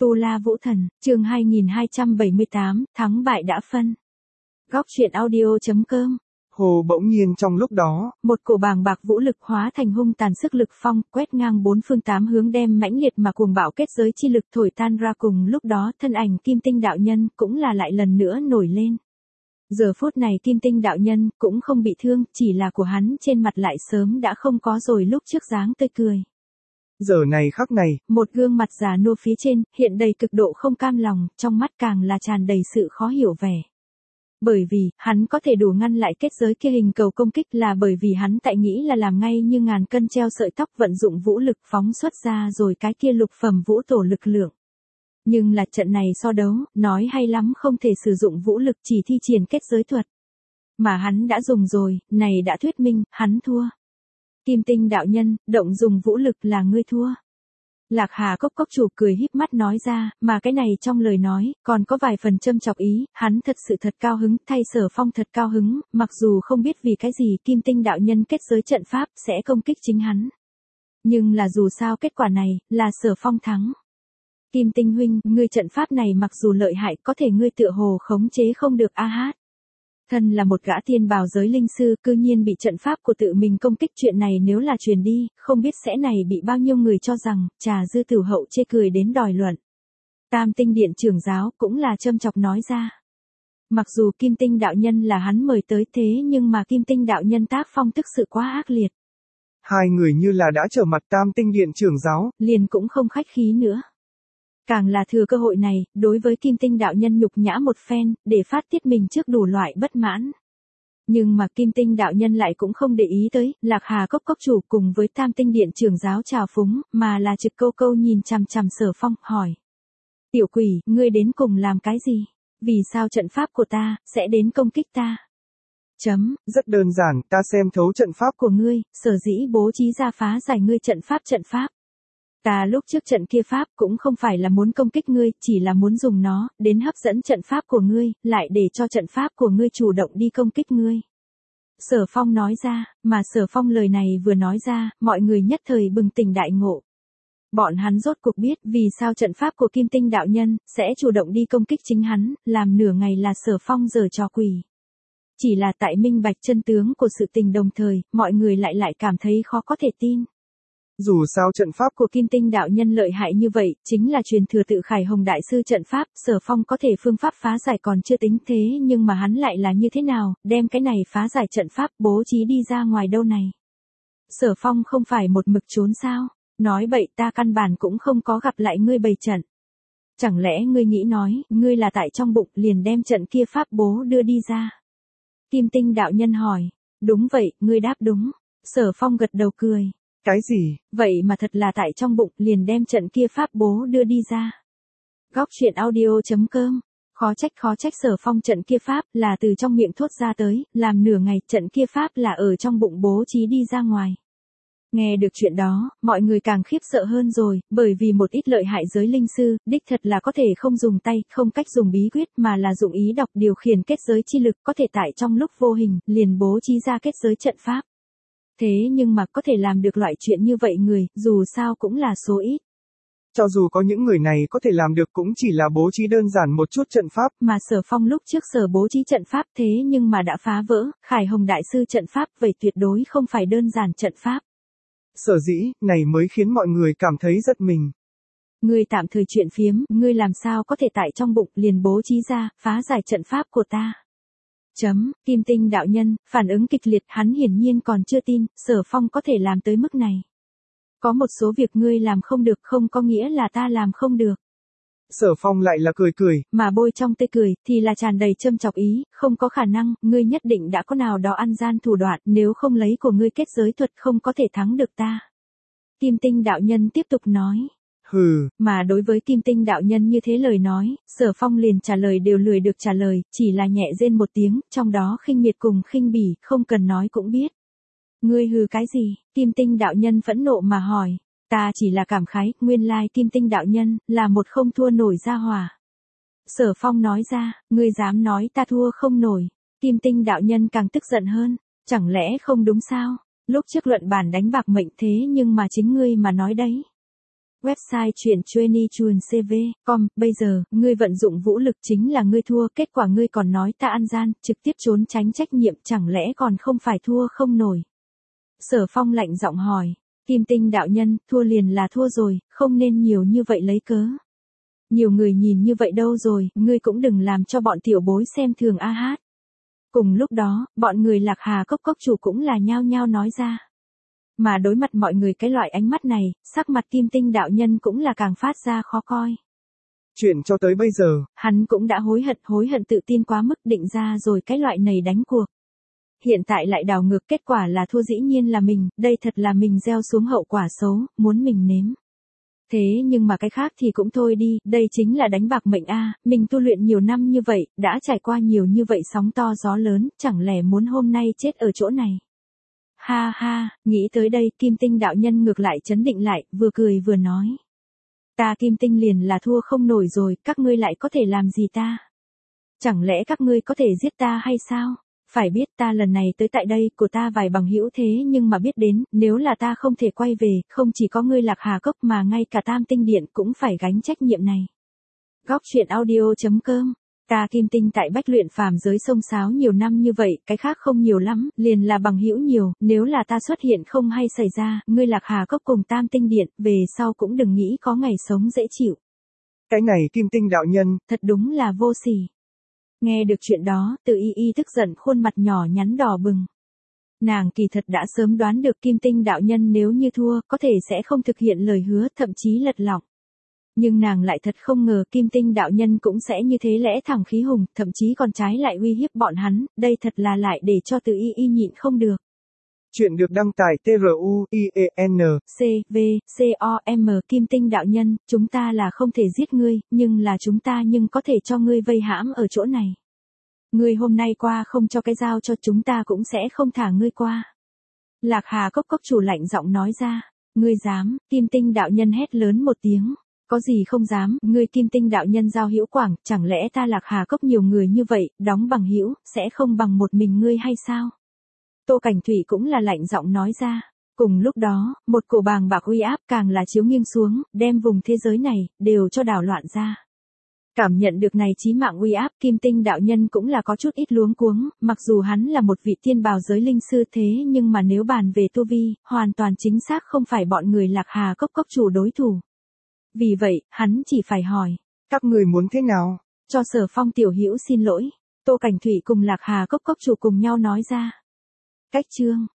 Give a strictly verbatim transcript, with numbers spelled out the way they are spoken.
Tu La Vũ Thần, chương hai nghìn hai trăm bảy mươi tám, thắng bại đã phân. Góc truyện audio chấm com. Hồ bỗng nhiên trong lúc đó, một cổ bàng bạc vũ lực hóa thành hung tàn sức lực phong, quét ngang bốn phương tám hướng đem mãnh liệt mà cuồng bạo kết giới chi lực thổi tan ra, cùng lúc đó thân ảnh Kim Tinh đạo nhân cũng là lại lần nữa nổi lên. Giờ phút này Kim Tinh đạo nhân cũng không bị thương, chỉ là của hắn trên mặt lại sớm đã không có rồi lúc trước dáng tươi cười. Giờ này khắc này, một gương mặt già nua phía trên, hiện đầy cực độ không cam lòng, trong mắt càng là tràn đầy sự khó hiểu vẻ. Bởi vì, hắn có thể đủ ngăn lại kết giới kia hình cầu công kích là bởi vì hắn tại nghĩ là làm ngay như ngàn cân treo sợi tóc, vận dụng vũ lực phóng xuất ra rồi cái kia lục phẩm vũ tổ lực lượng. Nhưng là trận này so đấu, nói hay lắm không thể sử dụng vũ lực, chỉ thi triển kết giới thuật. Mà hắn đã dùng rồi, này đã thuyết minh, hắn thua. Kim Tinh đạo nhân, động dùng vũ lực là ngươi thua. Lạc Hà Cốc Cốc chủ cười híp mắt nói ra, mà cái này trong lời nói, còn có vài phần châm chọc ý, hắn thật sự thật cao hứng, thay Sở Phong thật cao hứng, mặc dù không biết vì cái gì Kim Tinh đạo nhân kết giới trận pháp sẽ công kích chính hắn. Nhưng là dù sao kết quả này, là Sở Phong thắng. Kim Tinh huynh, ngươi trận pháp này mặc dù lợi hại, có thể ngươi tựa hồ khống chế không được a hát. Thân là một gã tiên bào giới linh sư, cư nhiên bị trận pháp của tự mình công kích, chuyện này nếu là truyền đi, không biết sẽ này bị bao nhiêu người cho rằng, trà dư tử hậu chê cười đến đòi luận. Tam Tinh Điện trưởng giáo cũng là châm chọc nói ra. Mặc dù Kim Tinh đạo nhân là hắn mời tới, thế nhưng mà Kim Tinh đạo nhân tác phong thực sự quá ác liệt. Hai người như là đã trở mặt Tam Tinh Điện trưởng giáo, liền cũng không khách khí nữa. Càng là thừa cơ hội này, đối với Kim Tinh đạo nhân nhục nhã một phen, để phát tiết mình trước đủ loại bất mãn. Nhưng mà Kim Tinh đạo nhân lại cũng không để ý tới, Lạc Hà Cốc Cốc chủ cùng với Tam Tinh Điện trưởng giáo trào phúng, mà là trực câu câu nhìn chằm chằm Sở Phong, hỏi. Tiểu quỷ, ngươi đến cùng làm cái gì? Vì sao trận pháp của ta, sẽ đến công kích ta? Chấm. Rất đơn giản, ta xem thấu trận pháp của ngươi, sở dĩ bố trí ra phá giải ngươi trận pháp trận pháp. Ta lúc trước trận kia pháp cũng không phải là muốn công kích ngươi, chỉ là muốn dùng nó, đến hấp dẫn trận pháp của ngươi, lại để cho trận pháp của ngươi chủ động đi công kích ngươi. Sở Phong nói ra, mà Sở Phong lời này vừa nói ra, mọi người nhất thời bừng tỉnh đại ngộ. Bọn hắn rốt cuộc biết vì sao trận pháp của Kim Tinh đạo nhân, sẽ chủ động đi công kích chính hắn, làm nửa ngày là Sở Phong giở trò quỷ. Chỉ là tại minh bạch chân tướng của sự tình đồng thời, mọi người lại lại cảm thấy khó có thể tin. Dù sao trận pháp của Kim Tinh đạo nhân lợi hại như vậy, chính là truyền thừa tự Khải Hồng đại sư trận pháp, Sở Phong có thể phương pháp phá giải còn chưa tính, thế nhưng mà hắn lại là như thế nào, đem cái này phá giải trận pháp bố trí đi ra ngoài đâu này. Sở Phong không phải một mực trốn sao, nói bậy, ta căn bản cũng không có gặp lại ngươi bày trận. Chẳng lẽ ngươi nghĩ nói, ngươi là tại trong bụng liền đem trận kia pháp bố đưa đi ra. Kim Tinh đạo nhân hỏi, đúng vậy, ngươi đáp đúng. Sở Phong gật đầu cười. Cái gì? Vậy mà thật là tại trong bụng liền đem trận kia pháp bố đưa đi ra. Góc truyện audio chấm com. Khó trách khó trách Sở Phong trận kia pháp là từ trong miệng thốt ra tới, làm nửa ngày trận kia pháp là ở trong bụng bố trí đi ra ngoài. Nghe được chuyện đó, mọi người càng khiếp sợ hơn rồi, bởi vì một ít lợi hại giới linh sư, đích thật là có thể không dùng tay, không cách dùng bí quyết mà là dụng ý đọc điều khiển kết giới chi lực, có thể tại trong lúc vô hình, liền bố trí ra kết giới trận pháp. Thế nhưng mà có thể làm được loại chuyện như vậy người, dù sao cũng là số ít. Cho dù có những người này có thể làm được cũng chỉ là bố trí đơn giản một chút trận pháp. Mà Sở Phong lúc trước sở bố trí trận pháp thế nhưng mà đã phá vỡ, Khải Hồng đại sư trận pháp, vậy tuyệt đối không phải đơn giản trận pháp. Sở dĩ, này mới khiến mọi người cảm thấy giật mình. Ngươi tạm thời chuyện phiếm, ngươi làm sao có thể tại trong bụng liền bố trí ra, phá giải trận pháp của ta. Chấm, Kim Tinh đạo nhân, phản ứng kịch liệt, hắn hiển nhiên còn chưa tin, Sở Phong có thể làm tới mức này. Có một số việc ngươi làm không được không có nghĩa là ta làm không được. Sở Phong lại là cười cười, mà bôi trong tươi cười, thì là tràn đầy châm chọc ý, không có khả năng, ngươi nhất định đã có nào đó ăn gian thủ đoạn, nếu không lấy của ngươi kết giới thuật không có thể thắng được ta. Kim Tinh đạo nhân tiếp tục nói. Hừ, mà đối với Kim Tinh đạo nhân như thế lời nói, Sở Phong liền trả lời đều lười được trả lời, chỉ là nhẹ rên một tiếng, trong đó khinh miệt cùng khinh bỉ, không cần nói cũng biết. Ngươi hừ cái gì? Kim Tinh đạo nhân phẫn nộ mà hỏi. Ta chỉ là cảm khái, nguyên lai Kim Tinh đạo nhân, là một không thua nổi gia hỏa. Sở Phong nói ra, ngươi dám nói ta thua không nổi. Kim Tinh đạo nhân càng tức giận hơn, chẳng lẽ không đúng sao? Lúc trước luận bàn đánh bạc mệnh thế nhưng mà chính ngươi mà nói đấy. Website truyện chueny chuồn c v chấm com, bây giờ, ngươi vận dụng vũ lực chính là ngươi thua, kết quả ngươi còn nói ta ăn gian, trực tiếp trốn tránh trách nhiệm, chẳng lẽ còn không phải thua không nổi. Sở Phong lạnh giọng hỏi, Kim Tinh đạo nhân, thua liền là thua rồi, không nên nhiều như vậy lấy cớ. Nhiều người nhìn như vậy đâu rồi, ngươi cũng đừng làm cho bọn tiểu bối xem thường a hát. Cùng lúc đó, bọn người Lạc Hà Cốc cốc chủ cũng là nhao nhao nói ra. Mà đối mặt mọi người cái loại ánh mắt này, sắc mặt Kim Tinh đạo nhân cũng là càng phát ra khó coi. Chuyện cho tới bây giờ, hắn cũng đã hối hận, hối hận tự tin quá mức định ra rồi cái loại này đánh cuộc. Hiện tại lại đảo ngược kết quả là thua dĩ nhiên là mình, đây thật là mình gieo xuống hậu quả xấu, muốn mình nếm. Thế nhưng mà cái khác thì cũng thôi đi, đây chính là đánh bạc mệnh a, mình tu luyện nhiều năm như vậy, đã trải qua nhiều như vậy sóng to gió lớn, chẳng lẽ muốn hôm nay chết ở chỗ này. Ha ha, nghĩ tới đây, Kim Tinh đạo nhân ngược lại trấn định lại, vừa cười vừa nói. Ta Kim Tinh liền là thua không nổi rồi, các ngươi lại có thể làm gì ta? Chẳng lẽ các ngươi có thể giết ta hay sao? Phải biết ta lần này tới tại đây, của ta vài bằng hữu thế nhưng mà biết đến, nếu là ta không thể quay về, không chỉ có ngươi Lạc Hà Cốc mà ngay cả Tam Tinh Điện cũng phải gánh trách nhiệm này. Góc truyện audio chấm com. Ta Kim Tinh tại Bách Luyện phàm giới xông xáo nhiều năm như vậy, cái khác không nhiều lắm, liền là bằng hữu nhiều, nếu là ta xuất hiện không hay xảy ra, ngươi Lạc Hà Cốc cùng Tam Tinh Điện, về sau cũng đừng nghĩ có ngày sống dễ chịu. Cái này Kim Tinh đạo nhân, thật đúng là vô sỉ. Nghe được chuyện đó, Từ Y Y tức giận, khuôn mặt nhỏ nhắn đỏ bừng. Nàng kỳ thật đã sớm đoán được Kim Tinh đạo nhân nếu như thua, có thể sẽ không thực hiện lời hứa, thậm chí lật lọng. Nhưng nàng lại thật không ngờ Kim Tinh đạo nhân cũng sẽ như thế lẽ thẳng khí hùng, thậm chí còn trái lại uy hiếp bọn hắn, đây thật là lại để cho Từ Y Y nhịn không được. Chuyện được đăng tải T R U I E N C V C O M. Kim Tinh đạo nhân, chúng ta là không thể giết ngươi, nhưng là chúng ta nhưng có thể cho ngươi vây hãm ở chỗ này. Ngươi hôm nay qua không cho cái dao cho chúng ta cũng sẽ không thả ngươi qua. Lạc Hà Cốc cốc chủ lạnh giọng nói ra. Ngươi dám? Kim Tinh đạo nhân hét lớn một tiếng. Có gì không dám, ngươi Kim Tinh đạo nhân giao hữu quảng, chẳng lẽ ta Lạc Hà Cốc nhiều người như vậy, đóng bằng hữu, sẽ không bằng một mình ngươi hay sao? Tô Cảnh Thủy cũng là lạnh giọng nói ra. Cùng lúc đó, một cổ bàng bạc uy áp càng là chiếu nghiêng xuống, đem vùng thế giới này, đều cho đảo loạn ra. Cảm nhận được này chí mạng uy áp, Kim Tinh đạo nhân cũng là có chút ít luống cuống, mặc dù hắn là một vị tiên bào giới linh sư thế nhưng mà nếu bàn về tu vi, hoàn toàn chính xác không phải bọn người Lạc Hà Cốc cốc chủ đối thủ. Vì vậy, hắn chỉ phải hỏi, các người muốn thế nào? Cho Sở Phong tiểu hữu xin lỗi. Tô Cảnh Thủy cùng Lạc Hà Cốc cốc chủ cùng nhau nói ra. Cách chương